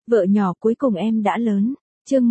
Vợ nhỏ cuối cùng em đã lớn. Chương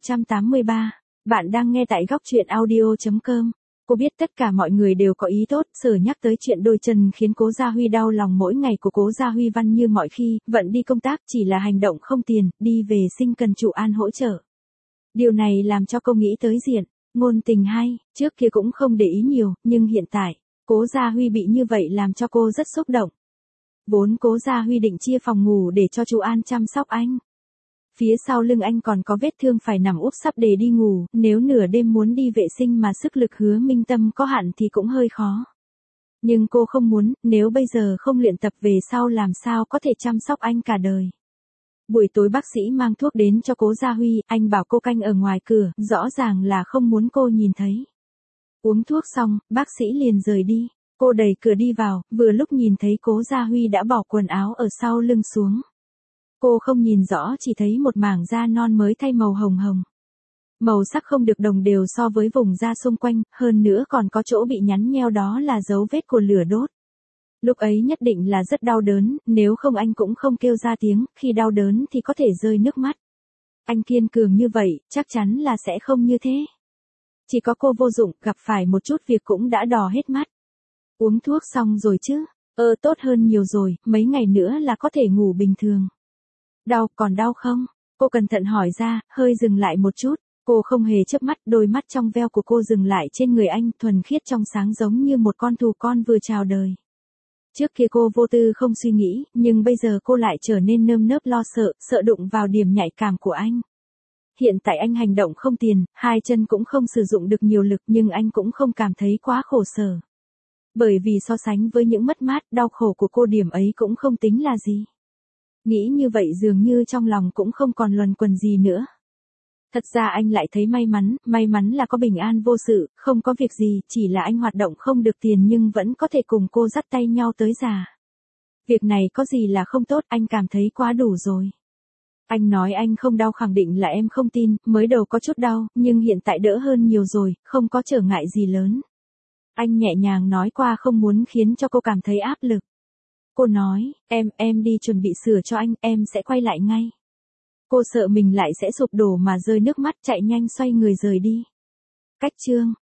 1183. Bạn đang nghe tại góc truyện audio.com. Cô biết tất cả mọi người đều có ý tốt, Sở nhắc tới chuyện đôi chân khiến Cố Gia Huy đau lòng mỗi ngày của Cố Gia Huy Văn như mọi khi, vẫn đi công tác chỉ là hành động không tiền, đi về sinh cần chủ An hỗ trợ. Điều này làm cho cô nghĩ tới Diện, ngôn tình hay, trước kia cũng không để ý nhiều, nhưng hiện tại, Cố Gia Huy bị như vậy làm cho cô rất xúc động. Vốn Cố Gia Huy định chia phòng ngủ để cho chú An chăm sóc anh. Phía sau lưng anh còn có vết thương phải nằm úp sắp để đi ngủ, nếu nửa đêm muốn đi vệ sinh mà sức lực Hứa Minh Tâm có hạn thì cũng hơi khó. Nhưng cô không muốn, nếu bây giờ không luyện tập về sau làm sao có thể chăm sóc anh cả đời. Buổi tối bác sĩ mang thuốc đến cho Cố Gia Huy, anh bảo cô canh ở ngoài cửa, rõ ràng là không muốn cô nhìn thấy. Uống thuốc xong, bác sĩ liền rời đi. Cô đẩy cửa đi vào, vừa lúc nhìn thấy Cố Gia Huy đã bỏ quần áo ở sau lưng xuống. Cô không nhìn rõ, chỉ thấy một mảng da non mới thay màu hồng hồng. Màu sắc không được đồng đều so với vùng da xung quanh, hơn nữa còn có chỗ bị nhắn nheo, đó là dấu vết của lửa đốt. Lúc ấy nhất định là rất đau đớn, nếu không anh cũng không kêu ra tiếng, khi đau đớn thì có thể rơi nước mắt. Anh kiên cường như vậy, chắc chắn là sẽ không như thế. Chỉ có cô vô dụng, gặp phải một chút việc cũng đã đỏ hết mắt. Uống thuốc xong rồi chứ? Tốt hơn nhiều rồi, mấy ngày nữa là có thể ngủ bình thường. Đau, còn đau không? Cô cẩn thận hỏi ra, hơi dừng lại một chút. Cô không hề chớp mắt, đôi mắt trong veo của cô dừng lại trên người anh, thuần khiết trong sáng giống như một con thú con vừa chào đời. Trước kia cô vô tư không suy nghĩ, nhưng bây giờ cô lại trở nên nơm nớp lo sợ, sợ đụng vào điểm nhạy cảm của anh. Hiện tại anh hành động không tiền, hai chân cũng không sử dụng được nhiều lực, nhưng anh cũng không cảm thấy quá khổ sở. Bởi vì so sánh với những mất mát, đau khổ của cô, điểm ấy cũng không tính là gì. Nghĩ như vậy dường như trong lòng cũng không còn luẩn quẩn gì nữa. Thật ra anh lại thấy may mắn là có bình an vô sự, không có việc gì, chỉ là anh hoạt động không được tiền nhưng vẫn có thể cùng cô dắt tay nhau tới già. Việc này có gì là không tốt, anh cảm thấy quá đủ rồi. Anh nói anh không đau khẳng định là em không tin, mới đầu có chút đau, nhưng hiện tại đỡ hơn nhiều rồi, không có trở ngại gì lớn. Anh nhẹ nhàng nói qua, không muốn khiến cho cô cảm thấy áp lực. Cô nói, em đi chuẩn bị sửa cho anh, em sẽ quay lại ngay. Cô sợ mình lại sẽ sụp đổ mà rơi nước mắt, chạy nhanh xoay người rời đi. Cách chương